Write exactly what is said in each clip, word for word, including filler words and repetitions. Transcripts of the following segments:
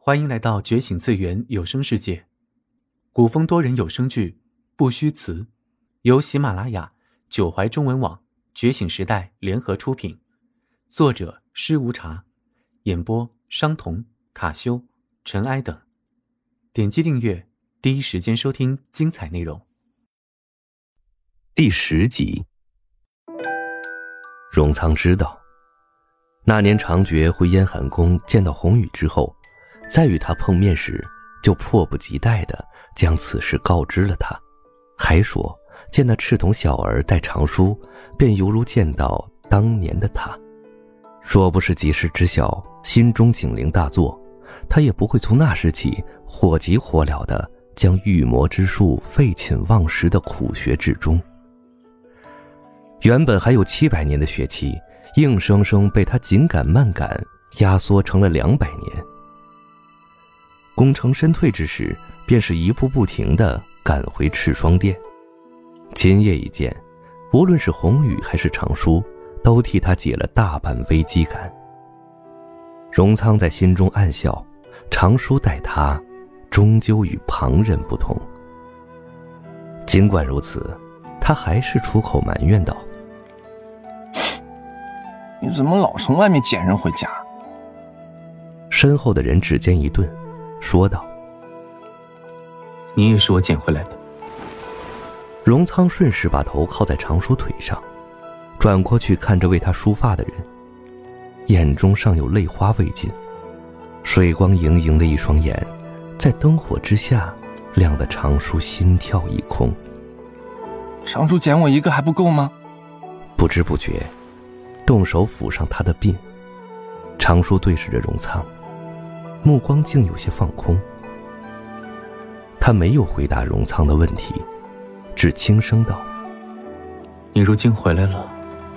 欢迎来到觉醒次元有声世界，古风多人有声剧《不虚词》，由喜马拉雅、九怀中文网、觉醒时代联合出品，作者施无茶，演播商童、卡修、尘埃等。点击订阅，第一时间收听精彩内容。 第十集。荣仓知道，那年长觉回燕寒宫见到红羽之后，在与他碰面时就迫不及待地将此事告知了他，还说见那赤瞳小儿带长书，便犹如见到当年的他。若不是及时知晓，心中警铃大作，他也不会从那时起火急火燎地将御魔之术废寝忘食地苦学至终。原本还有七百年的学期，硬生生被他紧赶慢赶压缩成了两百年。功成身退之时，便是一步不停地赶回赤霜殿。今夜一见，无论是红羽还是长书，都替他解了大半危机感。荣仓在心中暗笑，长书待他终究与旁人不同。尽管如此，他还是出口埋怨道： 你怎么老从外面捡人回家？ 身后的人指尖一顿，说道： 你也是我捡回来的。 荣仓顺势把头靠在长书腿上，转过去看着为他梳发的人，眼中尚有泪花未尽，水光盈盈的一双眼，在灯火之下亮得长书心跳一空。 长书捡我一个还不够吗？ 不知不觉动手抚上他的鬓，长书对视着荣仓，目光竟有些放空。他没有回答荣仓的问题，只轻声道： 你如今回来了。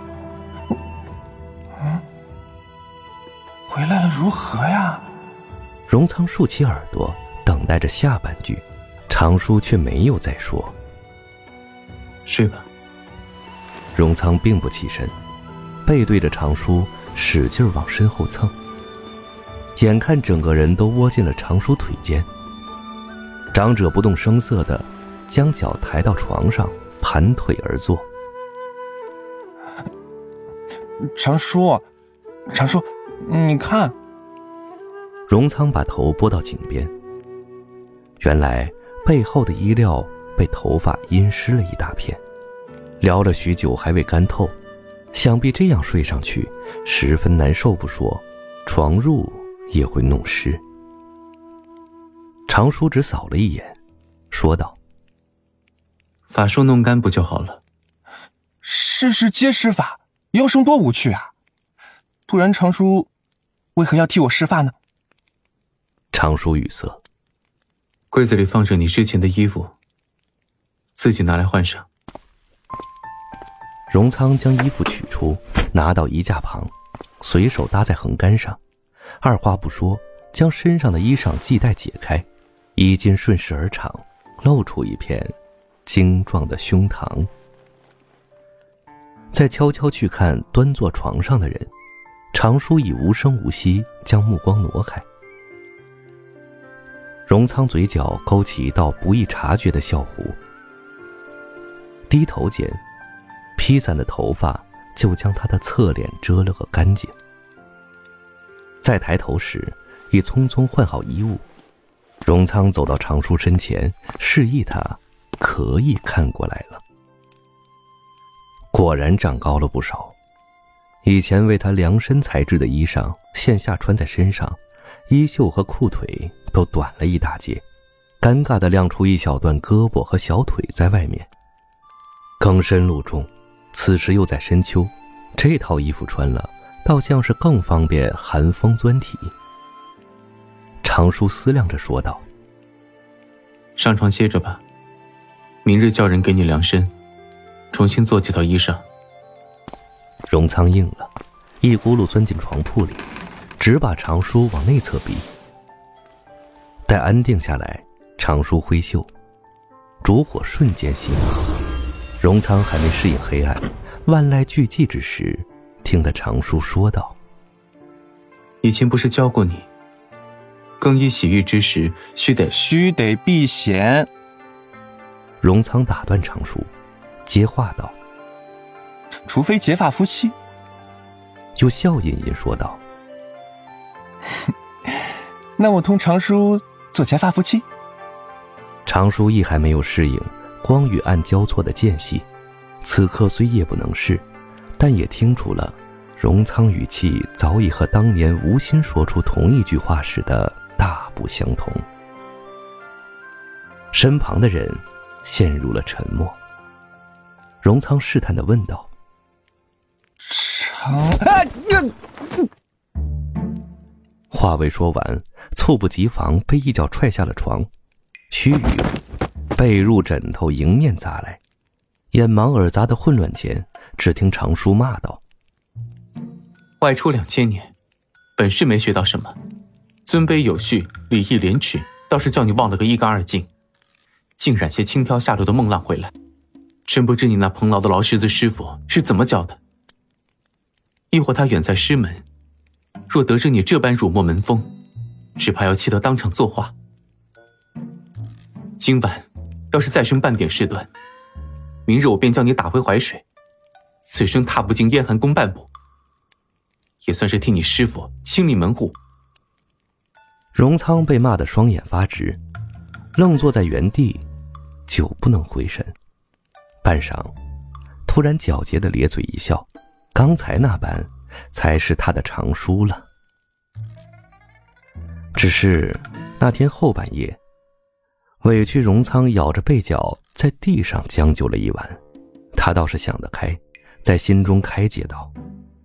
嗯，回来了如何呀？ 荣仓竖起耳朵等待着下半句，长书却没有再说。 睡吧。 荣仓并不起身，背对着长书使劲往身后蹭，眼看整个人都窝进了长书腿间。长者不动声色地将脚抬到床上，盘腿而坐。 长书，长书，你看。 荣仓把头拨到颈边，原来背后的衣料被头发阴湿了一大片，聊了许久还未干透，想必这样睡上去十分难受不说，床褥也会弄湿。长书只扫了一眼，说道： 法术弄干不就好了？ 事事皆施法，要生多无趣啊！不然长书为何要替我施法呢？ 长书语塞。 柜子里放着你之前的衣服，自己拿来换上。 荣仓将衣服取出，拿到衣架旁，随手搭在横杆上，二话不说，将身上的衣裳系带解开，衣襟顺势而长，露出一片精壮的胸膛。再悄悄去看端坐床上的人，长书已无声无息将目光挪开。荣仓嘴角勾起一道不易察觉的笑弧，低头间，披散的头发就将他的侧脸遮了个干净。再抬头时，已匆匆换好衣物。荣仓走到长书身前，示意他可以看过来了。果然长高了不少，以前为他量身裁制的衣裳，现下穿在身上，衣袖和裤腿都短了一大截，尴尬地亮出一小段胳膊和小腿在外面。更深露重，此时又在深秋，这套衣服穿了，倒像是更方便寒风钻体。长书思量着说道： 上床歇着吧，明日叫人给你量身，重新做几套衣裳。 荣仓应了，一咕噜钻进床铺里，只把长书往内侧逼。待安定下来，长书挥袖，烛火瞬间熄灭。荣仓还没适应黑暗，万籁俱寂之时，听得长书说道： 以前不是教过你， 更衣洗浴之时，须得须得避嫌。 荣仓打断常叔，接话道： 除非结发夫妻。 又笑吟吟说道： 那我同常叔做结发夫妻。 常叔亦还没有适应光与暗交错的间隙，此刻虽夜不能视，但也听出了荣仓语气早已和当年无心说出同一句话时的大不相同。身旁的人陷入了沉默。荣仓试探地问道： 常……啊呀！ 话未说完，猝不及防被一脚踹下了床，须臾，被褥枕头迎面砸来。眼盲耳杂的混乱间，只听常叔骂道： 外出两千年，本是没学到什么，尊卑有序，礼义廉耻，倒是叫你忘了个一干二净，竟染些轻飘下流的梦浪回来。真不知你那彭劳的劳什子师傅是怎么教的。亦或他远在师门，若得知你这般辱没门风，只怕要气得当场作画。今晚要是再生半点事端，明日我便将你打回淮水，此生踏不进燕寒宫半步，也算是替你师父清理门户。 荣仓被骂得双眼发直，愣坐在原地，久不能回神。半晌，突然皎洁地咧嘴一笑，刚才那般才是他的常叔了。只是那天后半夜，委屈荣仓咬着被角在地上将就了一晚，他倒是想得开，在心中开解道：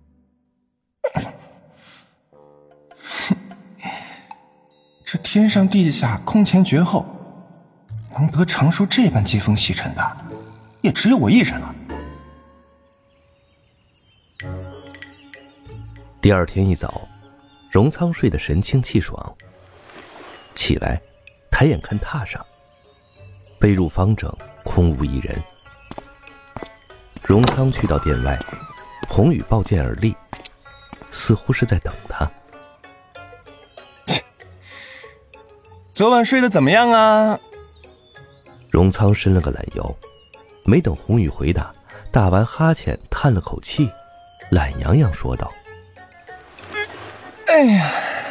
这天上地下空前绝后，能得常叔这般接风洗尘的，也只有我一人了。 第二天一早，荣仓睡得神清气爽，起来抬眼看榻上，被褥方整，空无一人。荣仓去到殿外，红雨抱剑而立，似乎是在等他。 昨晚睡得怎么样啊？ 荣仓伸了个懒腰，没等红雨回答，打完哈欠叹了口气，懒洋洋说道： 哎呀，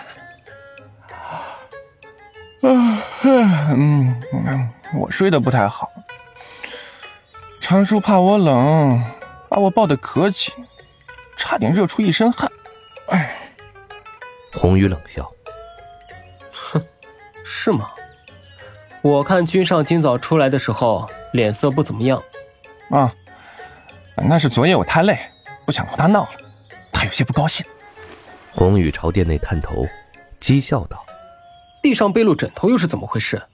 啊，嗯嗯，我睡得不太好。常叔怕我冷，把我抱得可紧，差点热出一身汗。哎， 红雨冷笑： 哼，是吗？我看君上今早出来的时候脸色不怎么样。 啊，那是昨夜我太累，不想和他闹了，他有些不高兴。 红雨朝殿内探头，讥笑道： 地上被褥枕头又是怎么回事？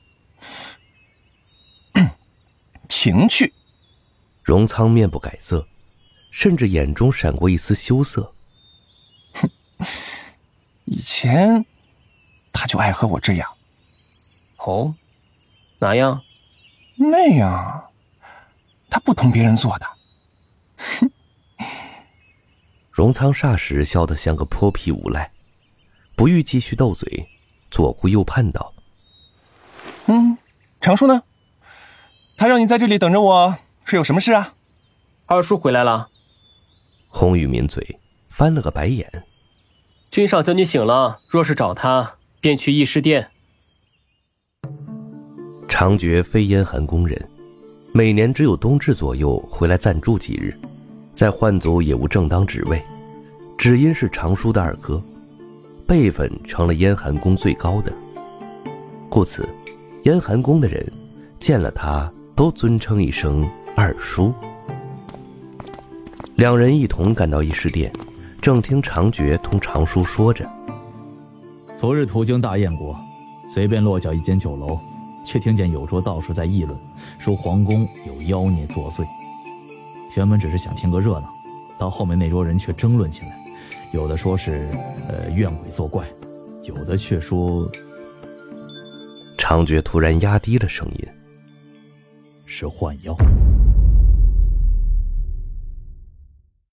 情趣。 荣仓面不改色，甚至眼中闪过一丝羞涩。 哼，以前他就爱和我这样。 哦，哪样？ 那样，他不同别人做的。哼。 荣仓霎时笑得像个泼皮无赖，不欲继续斗嘴，左顾右盼道： 嗯，常叔呢？他让你在这里等着我，是有什么事啊？ 二叔回来了。 红雨抿嘴，翻了个白眼。 君上叫你醒了，若是找他，便去议事殿。 常觉非燕寒宫人，每年只有冬至左右回来暂住几日，在宦族也无正当职位，只因是常叔的二哥，辈分成了燕寒宫最高的，故此燕寒宫的人见了他都尊称一声二叔。两人一同赶到议事殿，正听常觉同常叔说着： 昨日途经大雁国，随便落脚一间酒楼，却听见有桌道士在议论，说皇宫有妖孽作祟。原本只是想拼个热闹，到后面那桌人却争论起来，有的说是呃怨鬼作怪，有的却说…… 常觉突然压低了声音： 是幻妖。